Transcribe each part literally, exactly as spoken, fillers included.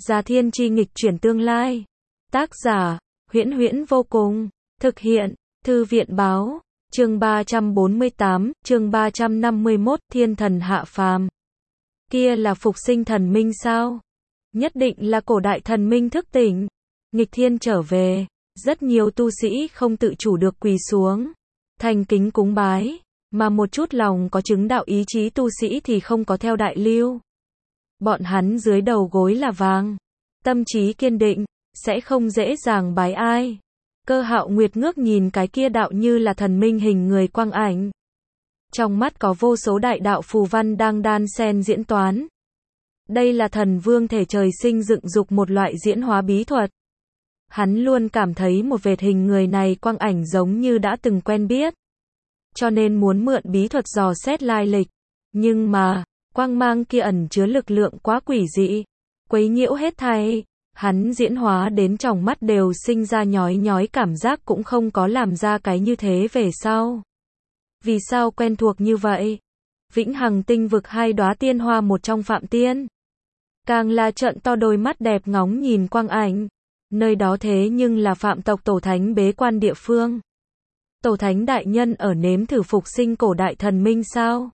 Già Thiên Chi nghịch chuyển tương lai. Tác giả, Huyễn Huyễn vô cùng. Thực hiện, Thư viện báo. Chương ba trăm bốn mươi tám, chương ba trăm năm mươi mốt, thiên thần hạ phàm. Kia là phục sinh thần minh sao? Nhất định là cổ đại thần minh thức tỉnh. Nghịch thiên trở về, rất nhiều tu sĩ không tự chủ được quỳ xuống, thành kính cúng bái, mà một chút lòng có chứng đạo ý chí tu sĩ thì không có theo đại lưu. Bọn hắn dưới đầu gối là vàng, tâm trí kiên định, sẽ không dễ dàng bái ai. Cơ Hạo Nguyệt ngước nhìn cái kia đạo như là thần minh hình người quang ảnh. Trong mắt có vô số đại đạo phù văn đang đan xen diễn toán. Đây là thần vương thể trời sinh dựng dục một loại diễn hóa bí thuật. Hắn luôn cảm thấy một vệt hình người này quang ảnh giống như đã từng quen biết. Cho nên muốn mượn bí thuật dò xét lai lịch. Nhưng mà, quang mang kia ẩn chứa lực lượng quá quỷ dị, quấy nhiễu hết thảy. Hắn diễn hóa đến trong mắt đều sinh ra nhói nhói cảm giác cũng không có làm ra cái như thế về sau. Vì sao quen thuộc như vậy? Vĩnh Hằng tinh vực hai đóa tiên hoa một trong Phạm Tiên. Càng là trợn to đôi mắt đẹp ngóng nhìn quang ảnh. Nơi đó thế nhưng là Phạm tộc tổ thánh bế quan địa phương. Tổ thánh đại nhân ở nếm thử phục sinh cổ đại thần minh sao?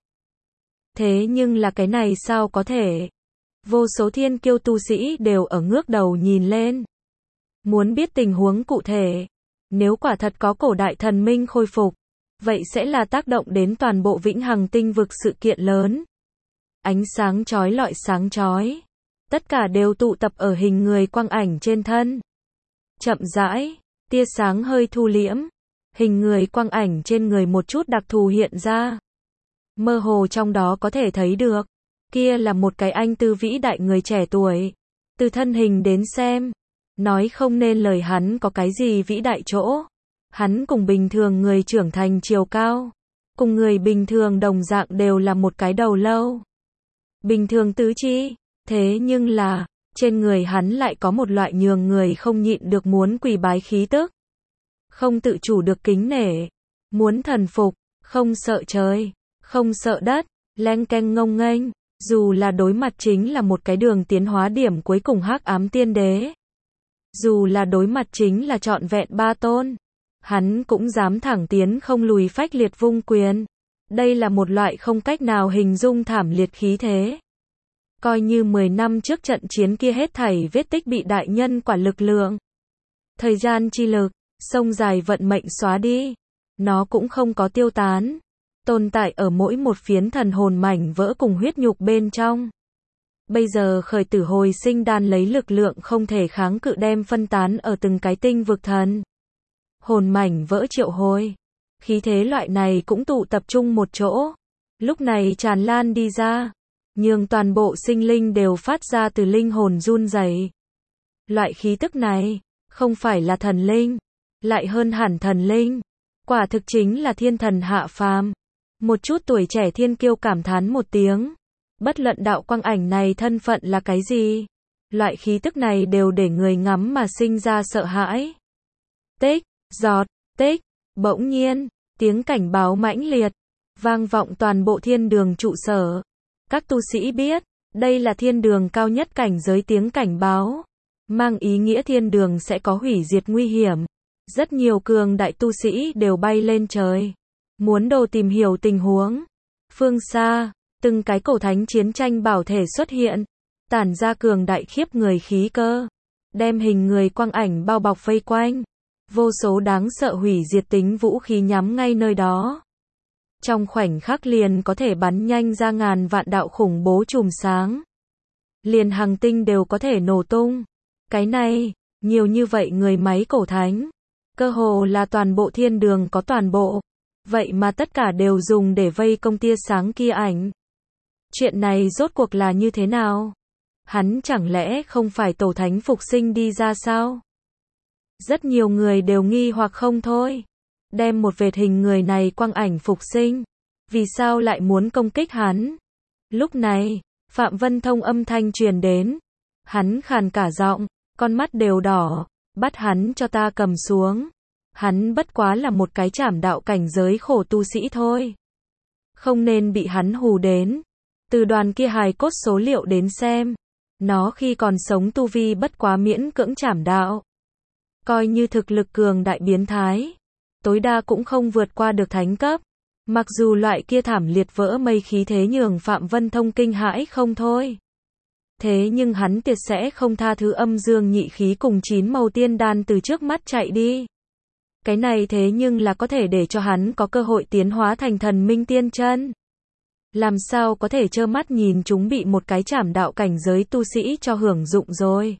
Thế nhưng là cái này sao có thể? Vô số thiên kiêu tu sĩ đều ở ngước đầu nhìn lên. Muốn biết tình huống cụ thể. Nếu quả thật có cổ đại thần minh khôi phục, vậy sẽ là tác động đến toàn bộ Vĩnh Hằng tinh vực sự kiện lớn. Ánh sáng chói lọi sáng chói. Tất cả đều tụ tập ở hình người quang ảnh trên thân. Chậm rãi, tia sáng hơi thu liễm. Hình người quang ảnh trên người một chút đặc thù hiện ra. Mơ hồ trong đó có thể thấy được. Kia là một cái anh tư vĩ đại người trẻ tuổi. Từ thân hình đến xem, nói không nên lời hắn có cái gì vĩ đại chỗ. Hắn cùng bình thường người trưởng thành chiều cao, cùng người bình thường đồng dạng đều là một cái đầu lâu. Bình thường tứ chi, thế nhưng là, trên người hắn lại có một loại nhường người không nhịn được muốn quỳ bái khí tức. Không tự chủ được kính nể, muốn thần phục, không sợ trời, không sợ đất, leng keng ngông nghênh. Dù là đối mặt chính là một cái đường tiến hóa điểm cuối cùng hắc ám tiên đế. Dù là đối mặt chính là trọn vẹn ba tôn. Hắn cũng dám thẳng tiến không lùi phách liệt vung quyền. Đây là một loại không cách nào hình dung thảm liệt khí thế. Coi như mười năm trước trận chiến kia hết thảy vết tích bị đại nhân quả lực lượng. Thời gian chi lực, sông dài vận mệnh xóa đi. Nó cũng không có tiêu tán. Tồn tại ở mỗi một phiến thần hồn mảnh vỡ cùng huyết nhục bên trong. Bây giờ khởi tử hồi sinh đan lấy lực lượng không thể kháng cự đem phân tán ở từng cái tinh vực thần. Hồn mảnh vỡ triệu hồi. Khí thế loại này cũng tụ tập trung một chỗ. Lúc này tràn lan đi ra. Nhường toàn bộ sinh linh đều phát ra từ linh hồn run rẩy. Loại khí tức này, không phải là thần linh. Lại hơn hẳn thần linh. Quả thực chính là thiên thần hạ phàm. Một chút tuổi trẻ thiên kiêu cảm thán một tiếng. Bất luận đạo quang ảnh này thân phận là cái gì. Loại khí tức này đều để người ngắm mà sinh ra sợ hãi. Tích, giọt, tích, bỗng nhiên, tiếng cảnh báo mãnh liệt. Vang vọng toàn bộ thiên đường trụ sở. Các tu sĩ biết, đây là thiên đường cao nhất cảnh giới tiếng cảnh báo. Mang ý nghĩa thiên đường sẽ có hủy diệt nguy hiểm. Rất nhiều cường đại tu sĩ đều bay lên trời. Muốn đồ tìm hiểu tình huống. Phương xa, từng cái cổ thánh chiến tranh bảo thể xuất hiện. Tản ra cường đại khiếp người khí cơ. Đem hình người quang ảnh bao bọc vây quanh. Vô số đáng sợ hủy diệt tính vũ khí nhắm ngay nơi đó. Trong khoảnh khắc liền có thể bắn nhanh ra ngàn vạn đạo khủng bố chùm sáng. Liền hành tinh đều có thể nổ tung. Cái này, nhiều như vậy người máy cổ thánh. Cơ hồ là toàn bộ thiên đường có toàn bộ. Vậy mà tất cả đều dùng để vây công tia sáng kia ảnh. Chuyện này rốt cuộc là như thế nào? Hắn chẳng lẽ không phải tổ thánh phục sinh đi ra sao? Rất nhiều người đều nghi hoặc không thôi. Đem một vệt hình người này quang ảnh phục sinh. Vì sao lại muốn công kích hắn? Lúc này, Phạm Vân Thông âm thanh truyền đến. Hắn khàn cả giọng, con mắt đều đỏ. Bắt hắn cho ta cầm xuống. Hắn bất quá là một cái trảm đạo cảnh giới khổ tu sĩ thôi. Không nên bị hắn hù đến. Từ đoàn kia hài cốt số liệu đến xem. Nó khi còn sống tu vi bất quá miễn cưỡng trảm đạo. Coi như thực lực cường đại biến thái. Tối đa cũng không vượt qua được thánh cấp. Mặc dù loại kia thảm liệt vỡ mây khí thế nhường Phạm Vân Thông kinh hãi không thôi. Thế nhưng hắn tuyệt sẽ không tha thứ âm dương nhị khí cùng chín màu tiên đan từ trước mắt chạy đi. Cái này thế nhưng là có thể để cho hắn có cơ hội tiến hóa thành thần minh tiên chân. Làm sao có thể trơ mắt nhìn chúng bị một cái trảm đạo cảnh giới tu sĩ cho hưởng dụng rồi.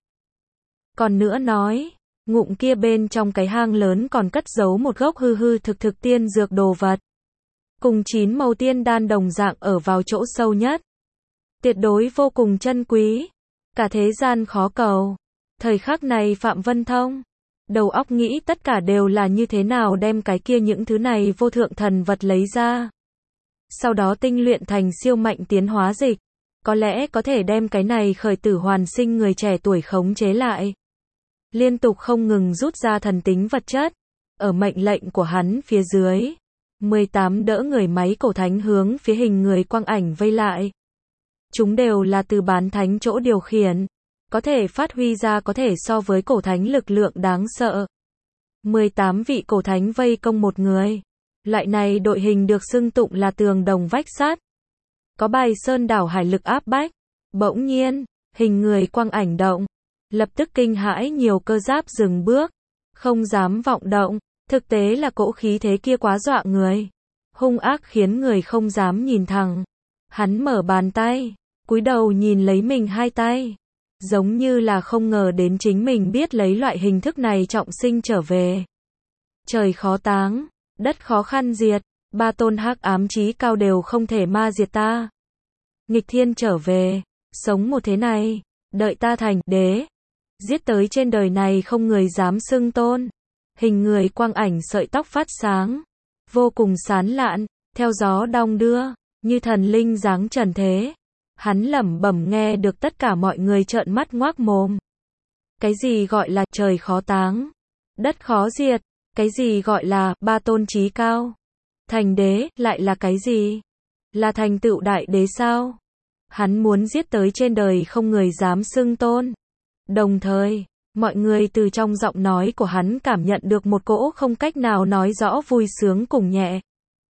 Còn nữa nói, ngụm kia bên trong cái hang lớn còn cất giấu một gốc hư hư thực thực tiên dược đồ vật. Cùng chín màu tiên đan đồng dạng ở vào chỗ sâu nhất. Tuyệt đối vô cùng chân quý. Cả thế gian khó cầu. Thời khắc này Phạm Vân Thông, đầu óc nghĩ tất cả đều là như thế nào đem cái kia những thứ này vô thượng thần vật lấy ra. Sau đó tinh luyện thành siêu mạnh tiến hóa dịch. Có lẽ có thể đem cái này khởi tử hoàn sinh người trẻ tuổi khống chế lại. Liên tục không ngừng rút ra thần tính vật chất. Ở mệnh lệnh của hắn phía dưới. mười tám đỡ người máy cổ thánh hướng phía hình người quang ảnh vây lại. Chúng đều là từ bán thánh chỗ điều khiển. Có thể phát huy ra có thể so với cổ thánh lực lượng đáng sợ. mười tám vị cổ thánh vây công một người. Loại này đội hình được xưng tụng là tường đồng vách sắt. Có bài sơn đảo hải lực áp bách. Bỗng nhiên, hình người quang ảnh động. Lập tức kinh hãi nhiều cơ giáp dừng bước. Không dám vọng động. Thực tế là cỗ khí thế kia quá dọa người. Hung ác khiến người không dám nhìn thẳng. Hắn mở bàn tay. Cúi đầu nhìn lấy mình hai tay. Giống như là không ngờ đến chính mình biết lấy loại hình thức này trọng sinh trở về. Trời khó táng. Đất khó khăn diệt. Ba tôn hắc ám chí cao đều không thể ma diệt ta. Nghịch thiên trở về. Sống một thế này. Đợi ta thành đế. Giết tới trên đời này không người dám xưng tôn. Hình người quang ảnh sợi tóc phát sáng. Vô cùng sán lạn. Theo gió đong đưa. Như thần linh dáng trần thế. Hắn lẩm bẩm nghe được tất cả mọi người trợn mắt ngoác mồm. Cái gì gọi là trời khó táng. Đất khó diệt. Cái gì gọi là ba tôn chí cao. Thành đế lại là cái gì? Là thành tựu đại đế sao? Hắn muốn giết tới trên đời không người dám xưng tôn. Đồng thời, mọi người từ trong giọng nói của hắn cảm nhận được một cỗ không cách nào nói rõ vui sướng cùng nhẹ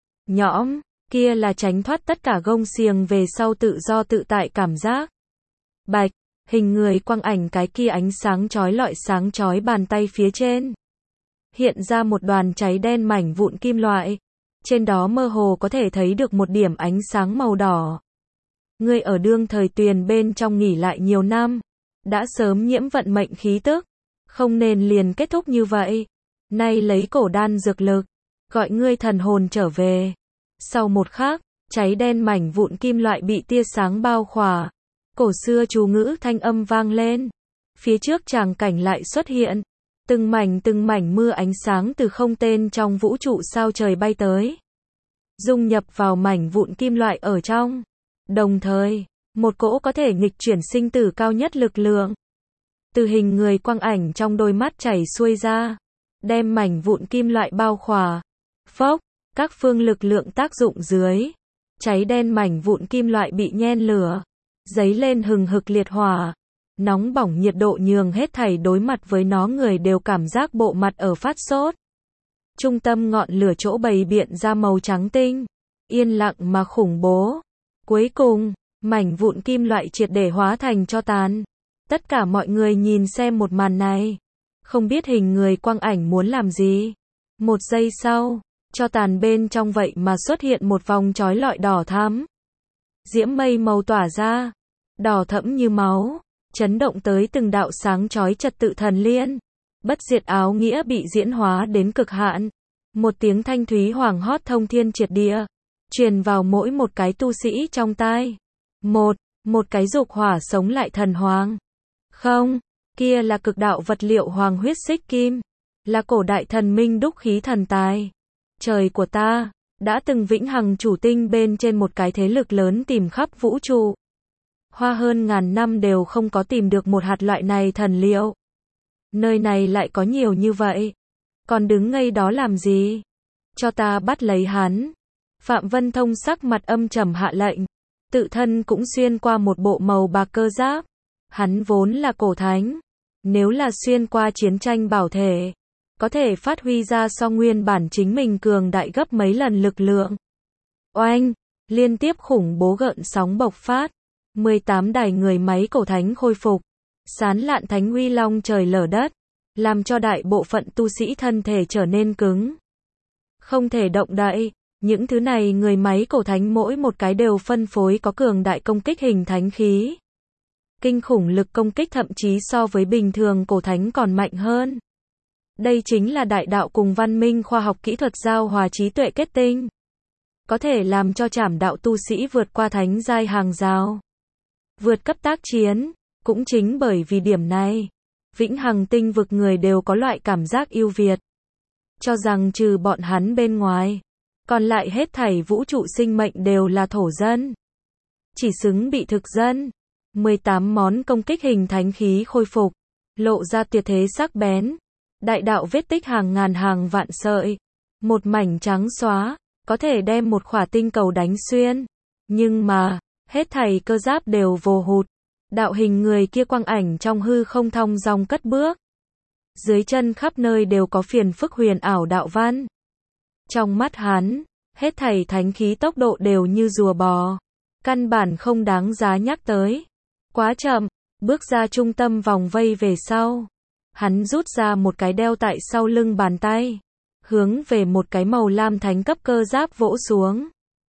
nhõm, kia là tránh thoát tất cả gông xiềng về sau tự do tự tại cảm giác. Bạch, hình người quang ảnh cái kia ánh sáng chói lọi sáng chói bàn tay phía trên. Hiện ra một đoàn cháy đen mảnh vụn kim loại. Trên đó mơ hồ có thể thấy được một điểm ánh sáng màu đỏ. Ngươi ở đương thời tuyền bên trong nghỉ lại nhiều năm. Đã sớm nhiễm vận mệnh khí tức. Không nên liền kết thúc như vậy. Nay lấy cổ đan dược lực. Gọi ngươi thần hồn trở về. Sau một khắc, cháy đen mảnh vụn kim loại bị tia sáng bao khỏa. Cổ xưa chú ngữ thanh âm vang lên. Phía trước tràng cảnh lại xuất hiện. Từng mảnh từng mảnh mưa ánh sáng từ không tên trong vũ trụ sao trời bay tới. Dung nhập vào mảnh vụn kim loại ở trong. Đồng thời, một cỗ có thể nghịch chuyển sinh tử cao nhất lực lượng. Từ hình người quang ảnh trong đôi mắt chảy xuôi ra. Đem mảnh vụn kim loại bao khỏa. Phốc, các phương lực lượng tác dụng dưới. Cháy đen mảnh vụn kim loại bị nhen lửa. Dấy lên hừng hực liệt hỏa. Nóng bỏng nhiệt độ nhường hết thảy đối mặt với nó người đều cảm giác bộ mặt ở phát sốt. Trung tâm ngọn lửa chỗ bày biện ra màu trắng tinh. Yên lặng mà khủng bố. Cuối cùng, mảnh vụn kim loại triệt để hóa thành tro tàn. Tất cả mọi người nhìn xem một màn này. Không biết hình người quang ảnh muốn làm gì. Một giây sau, tro tàn bên trong vậy mà xuất hiện một vòng chói lọi đỏ thắm. Diễm mây màu tỏa ra. Đỏ thẫm như máu. Chấn động tới từng đạo sáng chói trật tự thần liên. Bất diệt áo nghĩa bị diễn hóa đến cực hạn. Một tiếng thanh thúy hoàng hót thông thiên triệt địa. Truyền vào mỗi một cái tu sĩ trong tai. Một, một cái dục hỏa sống lại thần hoàng. Không, kia là cực đạo vật liệu hoàng huyết xích kim. Là cổ đại thần minh đúc khí thần tài. Trời của ta, đã từng vĩnh hằng chủ tinh bên trên một cái thế lực lớn tìm khắp vũ trụ. Hoa hơn ngàn năm đều không có tìm được một hạt loại này thần liệu. Nơi này lại có nhiều như vậy. Còn đứng ngây đó làm gì? Cho ta bắt lấy hắn. Phạm Vân Thông sắc mặt âm trầm hạ lệnh. Tự thân cũng xuyên qua một bộ màu bạc cơ giáp. Hắn vốn là cổ thánh. Nếu là xuyên qua chiến tranh bảo thể, có thể phát huy ra so nguyên bản chính mình cường đại gấp mấy lần lực lượng. Oanh, liên tiếp khủng bố gợn sóng bộc phát. mười tám đài người máy cổ thánh khôi phục. Sán lạn thánh uy long trời lở đất, làm cho đại bộ phận tu sĩ thân thể trở nên cứng. Không thể động đậy. Những thứ này người máy cổ thánh mỗi một cái đều phân phối có cường đại công kích hình thánh khí. Kinh khủng lực công kích thậm chí so với bình thường cổ thánh còn mạnh hơn. Đây chính là đại đạo cùng văn minh khoa học kỹ thuật giao hòa trí tuệ kết tinh. Có thể làm cho trảm đạo tu sĩ vượt qua thánh giai hàng rào. Vượt cấp tác chiến. Cũng chính bởi vì điểm này, vĩnh hằng tinh vực người đều có loại cảm giác yêu Việt. Cho rằng trừ bọn hắn bên ngoài, còn lại hết thảy vũ trụ sinh mệnh đều là thổ dân. Chỉ xứng bị thực dân. mười tám món công kích hình thánh khí khôi phục, lộ ra tuyệt thế sắc bén. Đại đạo vết tích hàng ngàn hàng vạn sợi. Một mảnh trắng xóa, có thể đem một khỏa tinh cầu đánh xuyên. Nhưng mà, hết thảy cơ giáp đều vồ hụt. Đạo hình người kia quang ảnh trong hư không thong dong cất bước. Dưới chân khắp nơi đều có phiền phức huyền ảo đạo văn. Trong mắt hắn, hết thảy thánh khí tốc độ đều như rùa bò. Căn bản không đáng giá nhắc tới. Quá chậm, bước ra trung tâm vòng vây về sau. Hắn rút ra một cái đeo tại sau lưng bàn tay. Hướng về một cái màu lam thánh cấp cơ giáp vỗ xuống.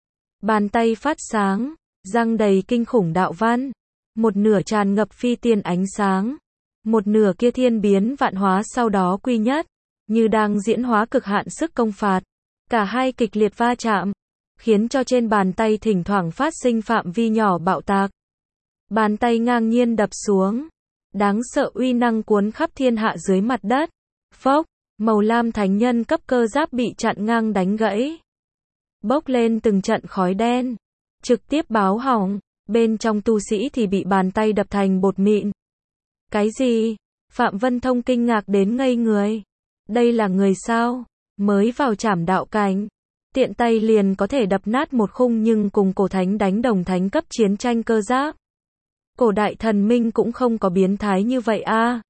Bàn tay phát sáng, răng đầy kinh khủng đạo văn. Một nửa tràn ngập phi tiên ánh sáng. Một nửa kia thiên biến vạn hóa sau đó quy nhất. Như đang diễn hóa cực hạn sức công phạt. Cả hai kịch liệt va chạm. Khiến cho trên bàn tay thỉnh thoảng phát sinh phạm vi nhỏ bạo tạc. Bàn tay ngang nhiên đập xuống. Đáng sợ uy năng cuốn khắp thiên hạ dưới mặt đất. Phốc, màu lam thánh nhân cấp cơ giáp bị chặn ngang đánh gãy. Bốc lên từng trận khói đen. Trực tiếp báo hỏng. Bên trong tu sĩ thì bị bàn tay đập thành bột mịn. Cái gì? Phạm Vân Thông kinh ngạc đến ngây người. Đây là người sao? Mới vào trảm đạo cảnh. Tiện tay liền có thể đập nát một khung nhưng cùng cổ thánh đánh đồng thánh cấp chiến tranh cơ giáp. Cổ đại thần minh cũng không có biến thái như vậy a. À.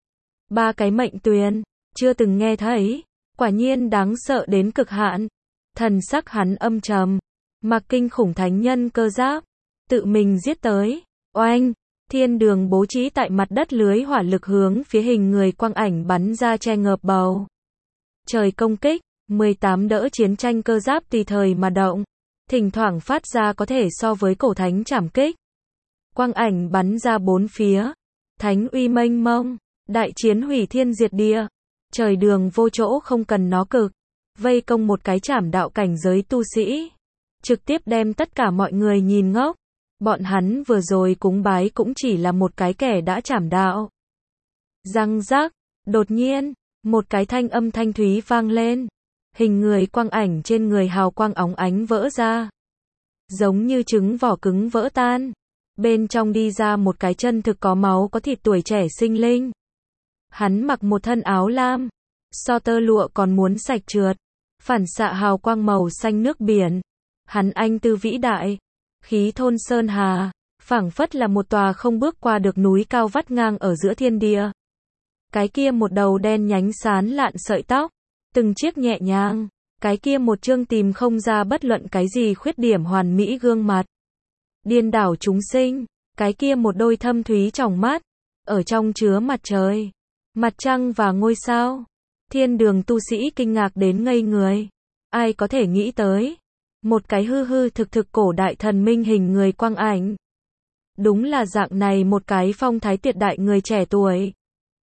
Ba cái mệnh tuyền, chưa từng nghe thấy. Quả nhiên đáng sợ đến cực hạn. Thần sắc hắn âm trầm. Mặc kinh khủng thánh nhân cơ giáp. Tự mình giết tới. Oanh, thiên đường bố trí tại mặt đất lưới hỏa lực hướng phía hình người quang ảnh bắn ra che ngợp bầu. Trời công kích, mười tám đỡ chiến tranh cơ giáp tùy thời mà động. Thỉnh thoảng phát ra có thể so với cổ thánh trảm kích. Quang ảnh bắn ra bốn phía. Thánh uy mênh mông. Đại chiến hủy thiên diệt địa. Trời đường vô chỗ không cần nó cực. Vây công một cái trảm đạo cảnh giới tu sĩ. Trực tiếp đem tất cả mọi người nhìn ngốc. Bọn hắn vừa rồi cúng bái cũng chỉ là một cái kẻ đã trảm đạo. Răng rắc, đột nhiên, một cái thanh âm thanh thúy vang lên. Hình người quang ảnh trên người hào quang óng ánh vỡ ra. Giống như trứng vỏ cứng vỡ tan. Bên trong đi ra một cái chân thực có máu có thịt tuổi trẻ sinh linh. Hắn mặc một thân áo lam. So tơ lụa còn muốn sạch trượt. Phản xạ hào quang màu xanh nước biển. Hắn anh tư vĩ đại. Khí thôn sơn hà, phảng phất là một tòa không bước qua được núi cao vắt ngang ở giữa thiên địa. Cái kia một đầu đen nhánh sán lạn sợi tóc, từng chiếc nhẹ nhàng, cái kia một chương tìm không ra bất luận cái gì khuyết điểm hoàn mỹ gương mặt. Điên đảo chúng sinh, cái kia một đôi thâm thúy tròng mắt, ở trong chứa mặt trời, mặt trăng và ngôi sao. Thiên đường tu sĩ kinh ngạc đến ngây người. Ai có thể nghĩ tới? Một cái hư hư thực thực cổ đại thần minh hình người quang ảnh. Đúng là dạng này một cái phong thái tuyệt đại người trẻ tuổi.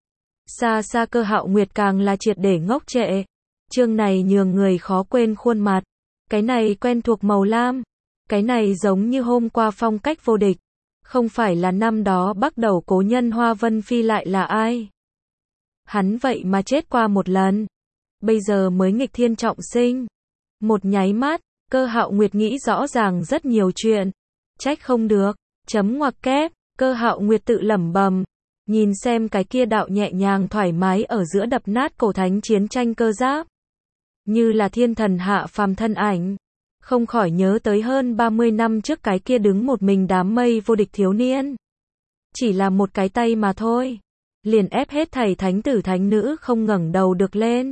Xa xa Cơ Hạo Nguyệt càng là triệt để ngốc trệ. Chương này nhường người khó quên khuôn mặt. Cái này quen thuộc màu lam. Cái này giống như hôm qua phong cách vô địch. Không phải là năm đó bắt đầu cố nhân Hoa Vân Phi lại là ai? Hắn vậy mà chết qua một lần. Bây giờ mới nghịch thiên trọng sinh. Một nháy mắt. Cơ Hạo Nguyệt nghĩ rõ ràng rất nhiều chuyện. Trách không được. Chấm ngoặc kép. Cơ Hạo Nguyệt tự lẩm bẩm. Nhìn xem cái kia đạo nhẹ nhàng thoải mái ở giữa đập nát cổ thánh chiến tranh cơ giáp. Như là thiên thần hạ phàm thân ảnh. Không khỏi nhớ tới hơn ba mươi năm trước cái kia đứng một mình đám mây vô địch thiếu niên. chỉ là một cái tay mà thôi, liền ép hết thảy thánh tử thánh nữ không ngẩng đầu được lên.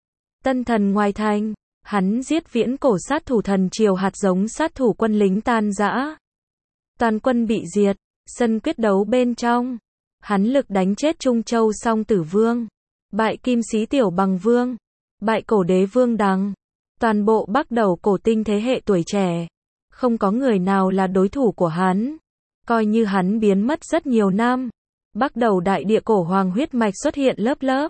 Tân thần ngoài thành, hắn giết viễn cổ sát thủ thần triều hạt giống sát thủ quân lính tan rã. Toàn quân bị diệt, sân quyết đấu bên trong, hắn lực đánh chết Trung Châu Song Tử Vương, bại Kim Sĩ Tiểu Bằng Vương, bại cổ đế Vương Đằng. Toàn bộ Bắc Đầu cổ tinh thế hệ tuổi trẻ, không có người nào là đối thủ của hắn. Coi như hắn biến mất rất nhiều năm, Bắc Đầu đại địa cổ hoàng huyết mạch xuất hiện lớp lớp.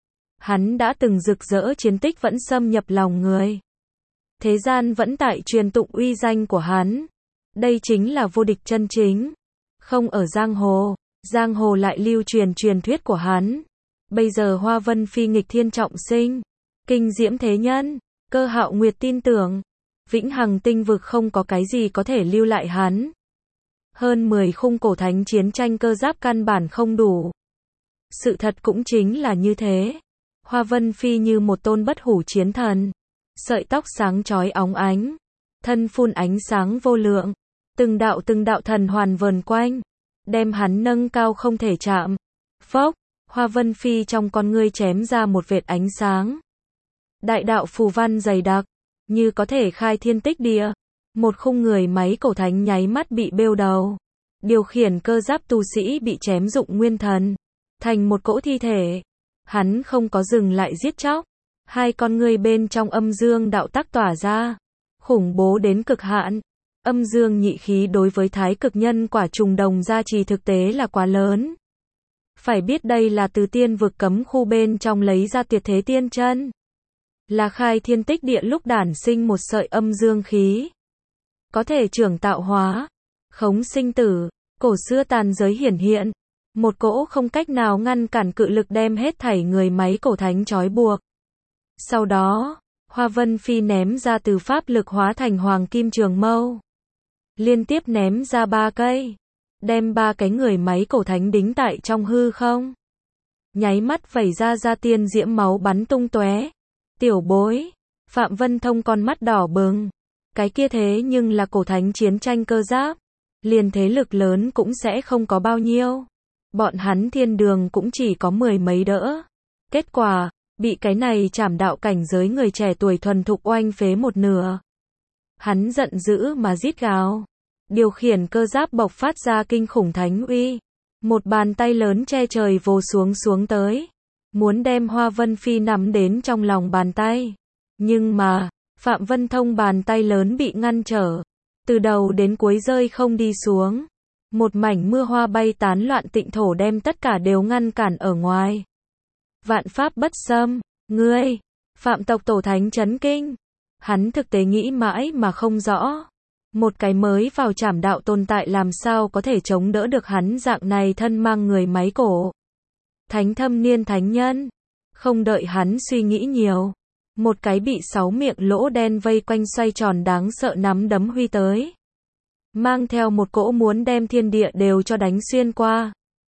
Hắn đã từng rực rỡ chiến tích vẫn xâm nhập lòng người. Thế gian vẫn tại truyền tụng uy danh của hắn. Đây chính là vô địch chân chính. Không ở giang hồ, giang hồ lại lưu truyền truyền thuyết của hắn. Bây giờ Hoa Vân Phi nghịch thiên trọng sinh, kinh diễm thế nhân, Cơ Hạo Nguyệt tin tưởng, vĩnh hằng tinh vực không có cái gì có thể lưu lại hắn. Hơn mười khung cổ thánh chiến tranh cơ giáp căn bản không đủ. Sự thật cũng chính là như thế. Hoa Vân Phi như một tôn bất hủ chiến thần, sợi tóc sáng chói óng ánh, thân phun ánh sáng vô lượng, từng đạo từng đạo thần hoàn vờn quanh, đem hắn nâng cao không thể chạm. Phốc, Hoa Vân Phi trong con ngươi chém ra một vệt ánh sáng. Đại đạo phù văn dày đặc, như có thể khai thiên tích địa. Một khung người máy cổ thánh nháy mắt bị bêu đầu. Điều khiển cơ giáp tu sĩ bị chém dụng nguyên thần, thành một cỗ thi thể. Hắn không có dừng lại giết chóc. Hai con ngươi bên trong âm dương đạo tắc tỏa ra, khủng bố đến cực hạn. Âm dương nhị khí đối với thái cực nhân quả trùng đồng gia trì thực tế là quá lớn. Phải biết đây là từ tiên vực cấm khu bên trong lấy ra tuyệt thế tiên chân. Là khai thiên tích địa lúc đản sinh một sợi âm dương khí. Có thể trưởng tạo hóa, khống sinh tử, cổ xưa tàn giới hiển hiện. Một cỗ không cách nào ngăn cản cự lực đem hết thảy người máy cổ thánh trói buộc. Sau đó, Hoa Vân Phi ném ra từ pháp lực hóa thành hoàng kim trường mâu. Liên tiếp ném ra ba cây, đem ba cái người máy cổ thánh đính tại trong hư không. Nháy mắt vẩy ra ra tiên diễm máu bắn tung tóe. Tiểu bối, Phạm Vân Thông con mắt đỏ bừng. Cái kia thế nhưng là cổ thánh chiến tranh cơ giáp, liền thế lực lớn cũng sẽ không có bao nhiêu. Bọn hắn thiên đường cũng chỉ có mười mấy đỡ. Kết quả, bị cái này trảm đạo cảnh giới người trẻ tuổi thuần thục oanh phế một nửa. Hắn giận dữ mà rít gào. Điều khiển cơ giáp bộc phát ra kinh khủng thánh uy. Một bàn tay lớn che trời vồ xuống xuống tới. Muốn đem Hoa Vân Phi nắm đến trong lòng bàn tay. Nhưng mà, Phạm Vân Thông bàn tay lớn bị ngăn trở. Từ đầu đến cuối rơi không đi xuống. Một mảnh mưa hoa bay tán loạn tịnh thổ đem tất cả đều ngăn cản ở ngoài. Vạn pháp bất xâm, ngươi, Phạm tộc tổ thánh chấn kinh. Hắn thực tế nghĩ mãi mà không rõ. Một cái mới vào trảm đạo tồn tại làm sao có thể chống đỡ được hắn dạng này thân mang người máy cổ. Thánh thâm niên thánh nhân. Không đợi hắn suy nghĩ nhiều. Một cái bị sáu miệng lỗ đen vây quanh xoay tròn đáng sợ nắm đấm huy tới. Mang theo một cỗ muốn đem thiên địa đều cho đánh xuyên qua.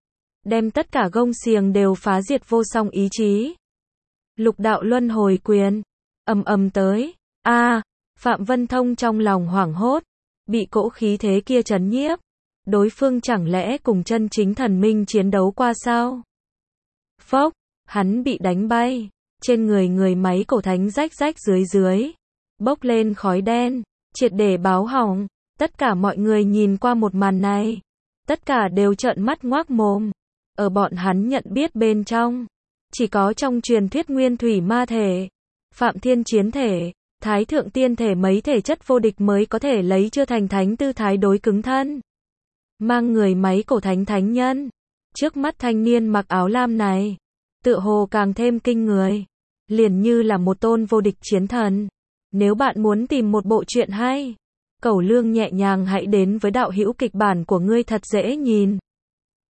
Đem tất cả gông xiềng đều phá diệt vô song ý chí. Lục đạo luân hồi quyền. Ầm ầm tới. A, Phạm Vân Thông trong lòng hoảng hốt. Bị cỗ khí thế kia chấn nhiếp. Đối phương chẳng lẽ cùng chân chính thần minh chiến đấu qua sao? Phốc, hắn bị đánh bay. Trên người người máy cổ thánh rách rách dưới dưới. Bốc lên khói đen. Triệt để báo hỏng. Tất cả mọi người nhìn qua một màn này. Tất cả đều trợn mắt ngoác mồm. Ở bọn hắn nhận biết bên trong. Chỉ có trong truyền thuyết nguyên thủy ma thể. Phạm thiên chiến thể. Thái thượng tiên thể mấy thể chất vô địch mới có thể lấy chưa thành thánh tư thái đối cứng thân. Mang người máy cổ thánh thánh nhân. Trước mắt thanh niên mặc áo lam này. Tựa hồ càng thêm kinh người. Liền như là một tôn vô địch chiến thần. Nếu bạn muốn tìm một bộ truyện hay. Cẩu lương nhẹ nhàng hãy đến với đạo hữu kịch bản của ngươi thật dễ nhìn.